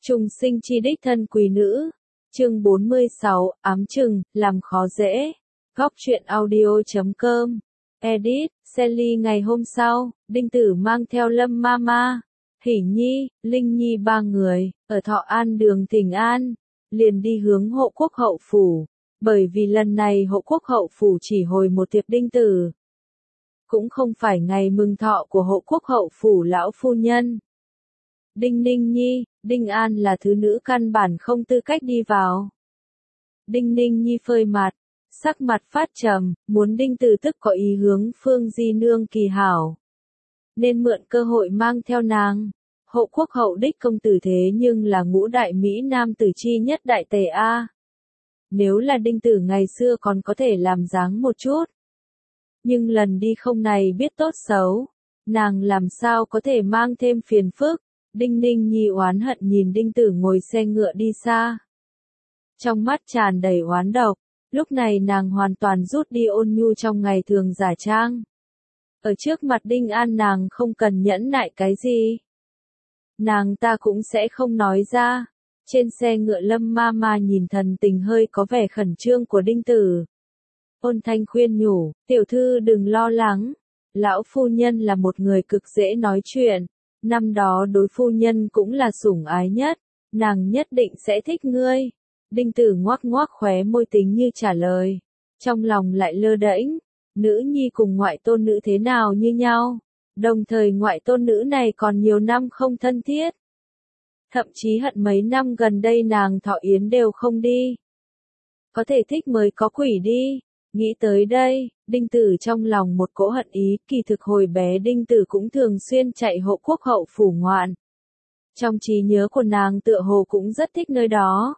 Trùng sinh chi đích thân quý nữ. Chương 46, ám chừng, làm khó dễ. Góc truyện audio.com. Edit, Sally ngày hôm sau, Đinh Tử mang theo Lâm Mama, Hỷ Nhi, Linh Nhi ba người, ở Thọ An đường Thịnh An, liền đi hướng Hộ Quốc hậu phủ, bởi vì lần này Hộ Quốc hậu phủ chỉ hồi một thiệp Đinh Tử. Cũng không phải ngày mừng thọ của Hộ Quốc hậu phủ lão phu nhân. Đinh Ninh Nhi, Đinh An là thứ nữ căn bản không tư cách đi vào. Đinh Ninh Nhi phơi mặt, sắc mặt phát trầm, muốn Đinh Tử tức có ý hướng Phương Di Nương kỳ hảo. Nên mượn cơ hội mang theo nàng. Hộ Quốc hậu đích công tử thế nhưng là ngũ đại Mỹ Nam tử chi nhất đại tề A. Nếu là Đinh Tử ngày xưa còn có thể làm dáng một chút. Nhưng lần đi không này biết tốt xấu. Nàng làm sao có thể mang thêm phiền phức. Đinh Ninh Nhi oán hận nhìn Đinh Tử ngồi xe ngựa đi xa. Trong mắt tràn đầy oán độc, lúc này nàng hoàn toàn rút đi ôn nhu trong ngày thường giả trang. Ở trước mặt Đinh An nàng không cần nhẫn nại cái gì. Nàng ta cũng sẽ không nói ra. Trên xe ngựa Lâm Mama nhìn thần tình hơi có vẻ khẩn trương của Đinh Tử. Ôn thanh khuyên nhủ, tiểu thư đừng lo lắng. Lão phu nhân là một người cực dễ nói chuyện. Năm đó đối phu nhân cũng là sủng ái nhất, nàng nhất định sẽ thích ngươi. Đinh Tử ngoác ngoác khóe môi tính như trả lời. Trong lòng lại lơ đễnh, nữ nhi cùng ngoại tôn nữ thế nào như nhau. Đồng thời ngoại tôn nữ này còn nhiều năm không thân thiết. Thậm chí hận mấy năm gần đây nàng thọ yến đều không đi. Có thể thích mới có quỷ đi. Nghĩ tới đây, Đinh Tử trong lòng một cỗ hận ý, kỳ thực hồi bé Đinh Tử cũng thường xuyên chạy Hộ Quốc hậu phủ ngoạn. Trong trí nhớ của nàng tựa hồ cũng rất thích nơi đó.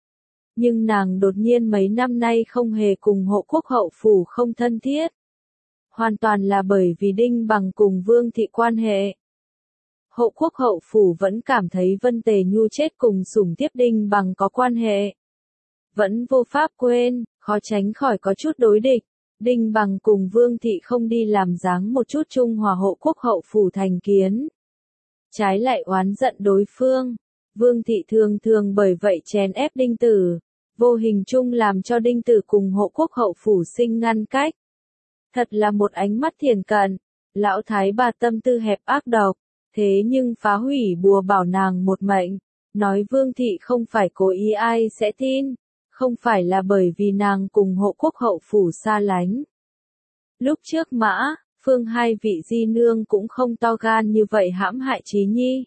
Nhưng nàng đột nhiên mấy năm nay không hề cùng Hộ Quốc hậu phủ không thân thiết. Hoàn toàn là bởi vì Đinh Bằng cùng Vương Thị quan hệ. Hộ Quốc hậu phủ vẫn cảm thấy Vân Tề Nhu chết cùng sủng tiếp Đinh Bằng có quan hệ. Vẫn vô pháp quên, khó tránh khỏi có chút đối địch. Đinh Bằng cùng Vương Thị không đi làm dáng một chút Trung Hòa Hộ Quốc hậu phủ thành kiến. Trái lại oán giận đối phương. Vương Thị thường thường bởi vậy chèn ép Đinh Tử. Vô hình chung làm cho Đinh Tử cùng Hộ Quốc hậu phủ sinh ngăn cách. Thật là một ánh mắt thiền cận. Lão thái bà tâm tư hẹp ác độc. Thế nhưng phá hủy bùa bảo nàng một mệnh. Nói Vương Thị không phải cố ý ai sẽ tin. Không phải là bởi vì nàng cùng Hộ Quốc hậu phủ xa lánh. Lúc trước Mã, Phương hai vị di nương cũng không to gan như vậy hãm hại Trí Nhi.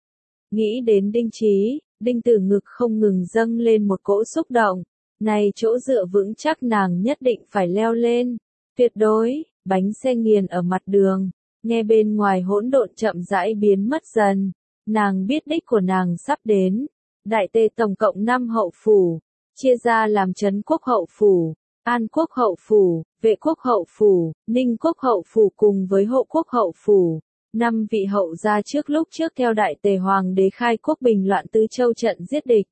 Nghĩ đến Đinh Trí, Đinh Tử ngực không ngừng dâng lên một cỗ xúc động. Này chỗ dựa vững chắc nàng nhất định phải leo lên. Tuyệt đối, bánh xe nghiền ở mặt đường. Nghe bên ngoài hỗn độn chậm rãi biến mất dần. Nàng biết đích của nàng sắp đến. Đại tề tổng cộng 5 hậu phủ. Chia ra làm Trấn Quốc hậu phủ, An Quốc hậu phủ, Vệ Quốc hậu phủ, Ninh Quốc hậu phủ cùng với Hộ Quốc hậu phủ. 5 vị hậu gia lúc trước theo đại tề hoàng đế khai quốc bình loạn Tứ Châu trận giết địch.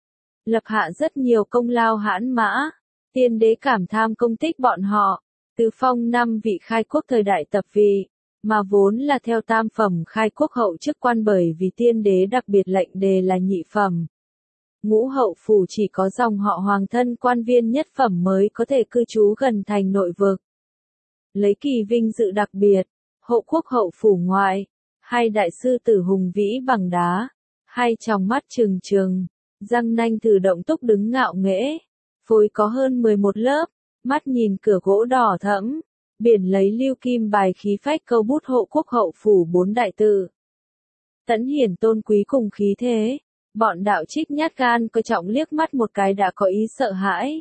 Lập hạ rất nhiều công lao hãn mã, tiên đế cảm tham công tích bọn họ, từ phong 5 vị khai quốc thời đại tập vị, mà vốn là theo tam phẩm khai quốc hậu chức quan bởi vì tiên đế đặc biệt lệnh đề là nhị phẩm. Ngũ hậu phủ chỉ có dòng họ hoàng thân quan viên nhất phẩm mới có thể cư trú gần thành nội vực. Lấy kỳ vinh dự đặc biệt, Hộ Quốc hậu phủ ngoại, hai đại sư tử hùng vĩ bằng đá, hai tròng mắt trừng trừng, răng nanh thử động túc đứng ngạo nghễ, phối có hơn 11 lớp, mắt nhìn cửa gỗ đỏ thẫm, biển lấy lưu kim bài khí phách câu bút Hộ Quốc hậu phủ 4 đại tự. Tẫn hiển tôn quý cùng khí thế. Bọn đạo trích nhát gan coi trọng liếc mắt một cái đã có ý sợ hãi.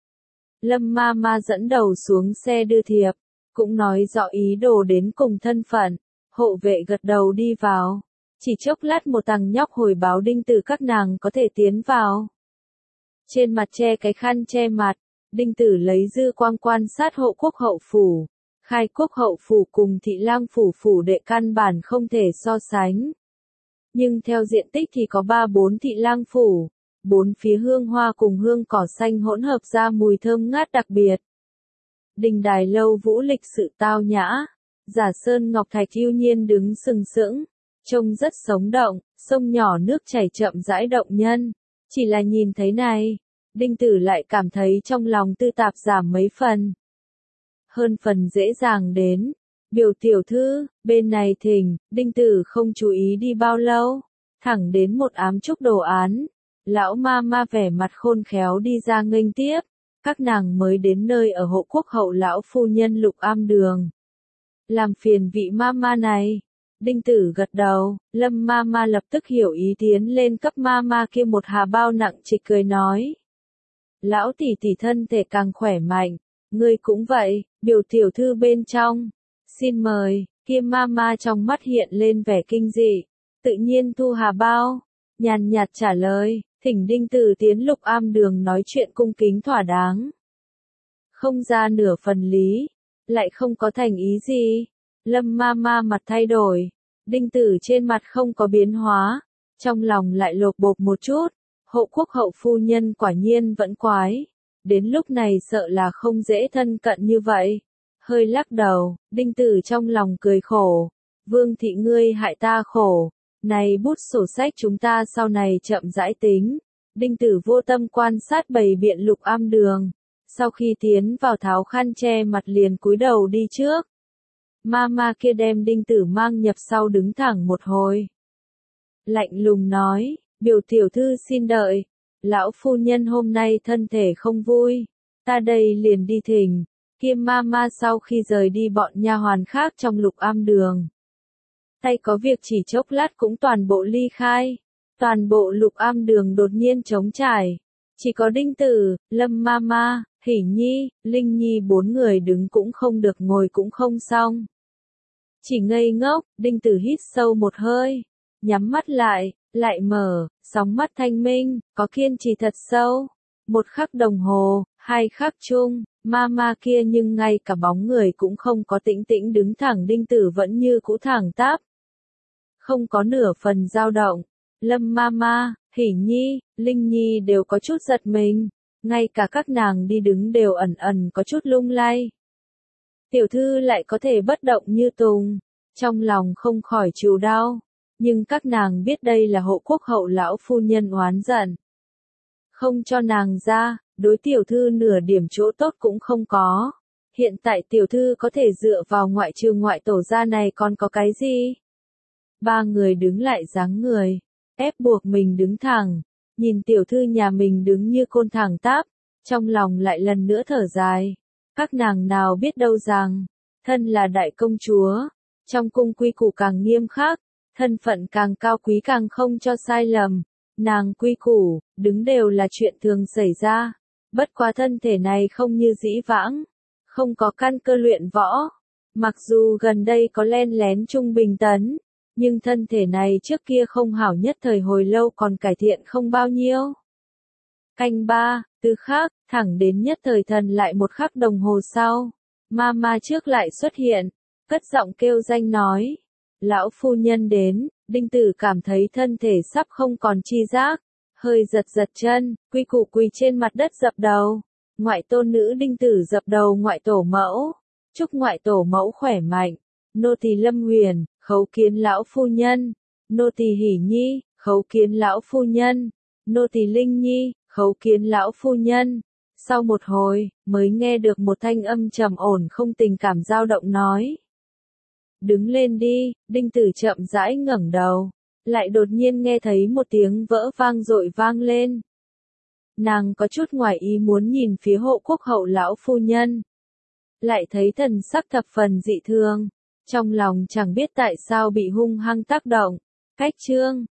Lâm Mama dẫn đầu xuống xe đưa thiệp, cũng nói rõ ý đồ đến cùng thân phận, hộ vệ gật đầu đi vào. Chỉ chốc lát một thằng nhóc hồi báo Đinh Tử các nàng có thể tiến vào. Trên mặt che cái khăn che mặt, Đinh Tử lấy dư quang quan sát Hộ Quốc hậu phủ. Khai Quốc hậu phủ cùng Thị Lang phủ phủ đệ căn bản không thể so sánh. Nhưng theo diện tích thì có 3-4 thị lang phủ, 4 phía hương hoa cùng hương cỏ xanh hỗn hợp ra mùi thơm ngát đặc biệt. Đình đài lâu vũ lịch sự tao nhã, giả sơn ngọc thạch yêu nhiên đứng sừng sững, trông rất sống động, sông nhỏ nước chảy chậm rãi động nhân. Chỉ là nhìn thấy này, Đinh Tử lại cảm thấy trong lòng tư tạp giảm mấy phần. Hơn phần dễ dàng đến. Biểu tiểu thư, bên này thỉnh, Đinh Tử không chú ý đi bao lâu. Thẳng đến một ám trúc đồ án. Lão ma ma vẻ mặt khôn khéo đi ra nghênh tiếp. Các nàng mới đến nơi ở hộ quốc hậu lão phu nhân Lục Am Đường. Làm phiền vị ma ma này. Đinh Tử gật đầu, Lâm ma ma lập tức hiểu ý tiến lên cấp ma ma kia một hà bao nặng trịch cười nói. Lão tỷ tỷ thân thể càng khỏe mạnh, ngươi cũng vậy, biểu tiểu thư bên trong. Xin mời, kia ma ma trong mắt hiện lên vẻ kinh dị, tự nhiên thu hà bao, nhàn nhạt trả lời, thỉnh Đinh Tử tiến Lục Am Đường nói chuyện cung kính thỏa đáng. Không ra nửa phần lý, lại không có thành ý gì. Lâm ma ma mặt thay đổi, Đinh Tử trên mặt không có biến hóa, trong lòng lại lột bột một chút, hộ quốc hậu phu nhân quả nhiên vẫn quái, đến lúc này sợ là không dễ thân cận như vậy. Hơi lắc đầu, Đinh Tử trong lòng cười khổ, Vương thị ngươi hại ta khổ, này bút sổ sách chúng ta sau này chậm rãi tính. Đinh Tử vô tâm quan sát bày biện Lục Am Đường, sau khi tiến vào tháo khăn che mặt liền cúi đầu đi trước. Ma ma kia đem Đinh Tử mang nhập sau đứng thẳng một hồi. Lạnh lùng nói, biểu tiểu thư xin đợi, lão phu nhân hôm nay thân thể không vui, ta đây liền đi thỉnh. Kia ma ma sau khi rời đi bọn nha hoàn khác trong Lục Am Đường. Tay có việc chỉ chốc lát cũng toàn bộ ly khai, toàn bộ Lục Am Đường đột nhiên trống trải. Chỉ có Đinh Tử, Lâm ma ma, Hỷ Nhi, Linh Nhi bốn người đứng cũng không được ngồi cũng không xong. Chỉ ngây ngốc, Đinh Tử hít sâu một hơi, nhắm mắt lại mở, sóng mắt thanh minh, có kiên trì thật sâu. Một khắc đồng hồ, hai khắc chung, ma ma kia nhưng ngay cả bóng người cũng không có tĩnh tĩnh đứng thẳng, Đinh Tử vẫn như cũ thẳng tắp. Không có nửa phần dao động, Lâm ma ma, Hỷ Nhi, Linh Nhi đều có chút giật mình, ngay cả các nàng đi đứng đều ẩn ẩn có chút lung lay. Tiểu thư lại có thể bất động như tùng, trong lòng không khỏi chịu đau, nhưng các nàng biết đây là hộ quốc hậu lão phu nhân oán giận. Không cho nàng ra, đối tiểu thư nửa điểm chỗ tốt cũng không có. Hiện tại tiểu thư có thể dựa vào ngoại trừ ngoại tổ gia này còn có cái gì? Ba người đứng lại dáng người, ép buộc mình đứng thẳng, nhìn tiểu thư nhà mình đứng như côn thẳng tắp, trong lòng lại lần nữa thở dài. Các nàng nào biết đâu rằng, thân là đại công chúa, trong cung quy củ càng nghiêm khắc, thân phận càng cao quý càng không cho sai lầm. Nàng quy củ, đứng đều là chuyện thường xảy ra, bất quá thân thể này không như dĩ vãng, không có căn cơ luyện võ. Mặc dù gần đây có len lén trung bình tấn, nhưng thân thể này trước kia không hảo nhất thời hồi lâu còn cải thiện không bao nhiêu. Canh ba, từ khắc, thẳng đến nhất thời thần lại một khắc đồng hồ sau, ma ma trước lại xuất hiện, cất giọng kêu danh nói, lão phu nhân đến. Đinh Tử cảm thấy thân thể sắp không còn chi giác, hơi giật giật chân, quy củ quỳ trên mặt đất dập đầu. Ngoại tôn nữ Đinh Tử dập đầu ngoại tổ mẫu, chúc ngoại tổ mẫu khỏe mạnh. Nô tỳ Lâm Huyền, khấu kiến lão phu nhân. Nô tỳ Hỷ Nhi, khấu kiến lão phu nhân. Nô tỳ Linh Nhi, khấu kiến lão phu nhân. Sau một hồi, mới nghe được một thanh âm trầm ổn không tình cảm dao động nói. Đứng lên đi, Đinh Tử chậm rãi ngẩng đầu, lại đột nhiên nghe thấy một tiếng vỡ vang dội vang lên. Nàng có chút ngoài ý muốn nhìn phía hộ quốc hậu lão phu nhân, lại thấy thần sắc thập phần dị thường, trong lòng chẳng biết tại sao bị hung hăng tác động. Cách chương